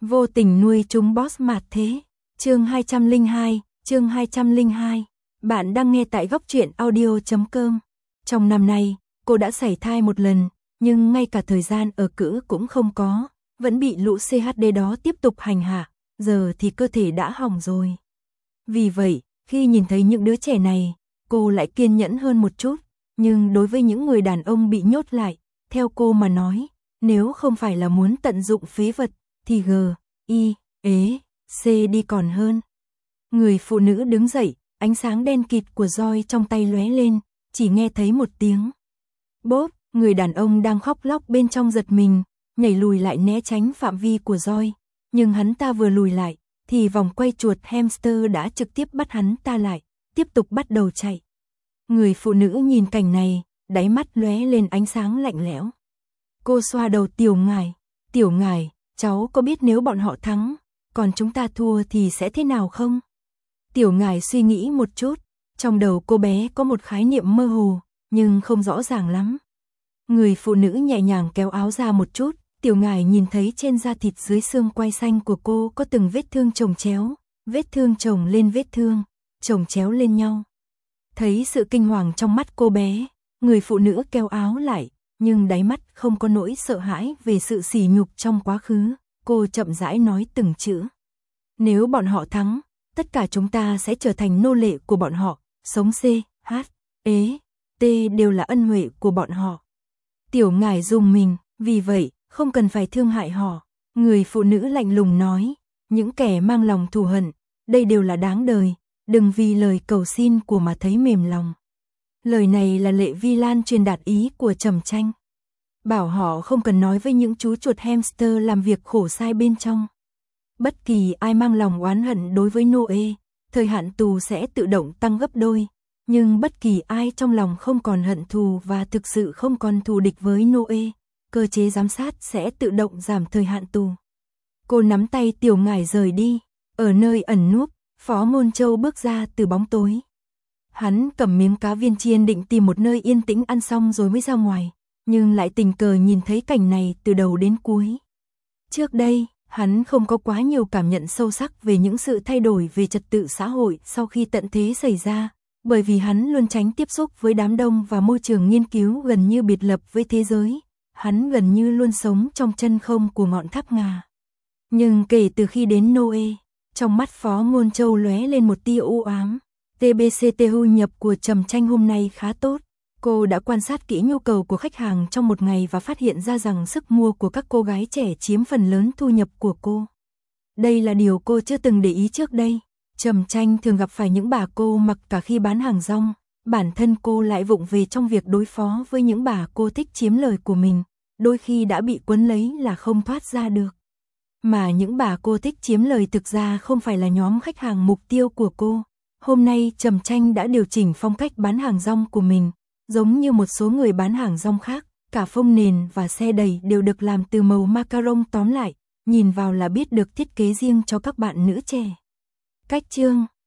Vô tình nuôi chúng boss mạt thế. Chương 202. Bạn đang nghe tại góc truyện audio.com. Trong năm nay, cô đã sảy thai một lần, nhưng ngay cả thời gian ở cữ cũng không có, vẫn bị lũ CHD đó tiếp tục hành hạ, giờ thì cơ thể đã hỏng rồi. Vì vậy, khi nhìn thấy những đứa trẻ này, cô lại kiên nhẫn hơn một chút, nhưng đối với những người đàn ông bị nhốt lại, theo cô mà nói, nếu không phải là muốn tận dụng phế vật, thì G, I, ế, C đi còn hơn. Người phụ nữ đứng dậy, ánh sáng đen kịt của roi trong tay lóe lên, chỉ nghe thấy một tiếng. Bốp, người đàn ông đang khóc lóc bên trong giật mình, nhảy lùi lại né tránh phạm vi của roi, nhưng hắn ta vừa lùi lại, thì vòng quay chuột hamster đã trực tiếp bắt hắn ta lại, tiếp tục bắt đầu chạy. Người phụ nữ nhìn cảnh này, đáy mắt lóe lên ánh sáng lạnh lẽo. Cô xoa đầu Tiểu Ngải, cháu có biết nếu bọn họ thắng, còn chúng ta thua thì sẽ thế nào không? Tiểu Ngải suy nghĩ một chút, trong đầu cô bé có một khái niệm mơ hồ, nhưng không rõ ràng lắm. Người phụ nữ nhẹ nhàng kéo áo ra một chút, Tiểu Ngải nhìn thấy trên da thịt dưới xương quai xanh của cô có từng vết thương chồng chéo, vết thương chồng lên vết thương, chồng chéo lên nhau. Thấy sự kinh hoàng trong mắt cô bé, người phụ nữ kéo áo lại, nhưng đáy mắt không có nỗi sợ hãi về sự sỉ nhục trong quá khứ, cô chậm rãi nói từng chữ. Nếu bọn họ thắng, tất cả chúng ta sẽ trở thành nô lệ của bọn họ, sống C, H, ế, T đều là ân huệ của bọn họ. Tiểu Ngải rùng mình, vì vậy, không cần phải thương hại họ. Người phụ nữ lạnh lùng nói, những kẻ mang lòng thù hận, đây đều là đáng đời, đừng vì lời cầu xin của mà thấy mềm lòng. Lời này là Lệ Vi Lan truyền đạt ý của Trầm Tranh. Bảo họ không cần nói với những chú chuột hamster làm việc khổ sai bên trong. Bất kỳ ai mang lòng oán hận đối với Noe, thời hạn tù sẽ tự động tăng gấp đôi. Nhưng bất kỳ ai trong lòng không còn hận thù và thực sự không còn thù địch với Noe, cơ chế giám sát sẽ tự động giảm thời hạn tù. Cô nắm tay Tiểu Ngải rời đi. Ở nơi ẩn núp, Phó Môn Châu bước ra từ bóng tối. Hắn cầm miếng cá viên chiên định tìm một nơi yên tĩnh ăn xong rồi mới ra ngoài, nhưng lại tình cờ nhìn thấy cảnh này từ đầu đến cuối. Trước đây, hắn không có quá nhiều cảm nhận sâu sắc về những sự thay đổi về trật tự xã hội sau khi tận thế xảy ra, bởi vì hắn luôn tránh tiếp xúc với đám đông và môi trường nghiên cứu gần như biệt lập với thế giới. Hắn gần như luôn sống trong chân không của ngọn tháp Ngà. Nhưng kể từ khi đến Noe, trong mắt Phó Ngôn Châu lóe lên một tia u ám. TBCT thu nhập của Trầm Tranh hôm nay khá tốt. Cô đã quan sát kỹ nhu cầu của khách hàng trong một ngày và phát hiện ra rằng sức mua của các cô gái trẻ chiếm phần lớn thu nhập của cô. Đây là điều cô chưa từng để ý trước đây. Trầm Tranh thường gặp phải những bà cô mặc cả khi bán hàng rong. Bản thân cô lại vụng về trong việc đối phó với những bà cô thích chiếm lời của mình. Đôi khi đã bị quấn lấy là không thoát ra được. Mà những bà cô thích chiếm lời thực ra không phải là nhóm khách hàng mục tiêu của cô. Hôm nay Trầm Tranh đã điều chỉnh phong cách bán hàng rong của mình. Giống như một số người bán hàng rong khác, cả phông nền và xe đẩy đều được làm từ màu macaron. Tóm lại, nhìn vào là biết được thiết kế riêng cho các bạn nữ trẻ. Cách chương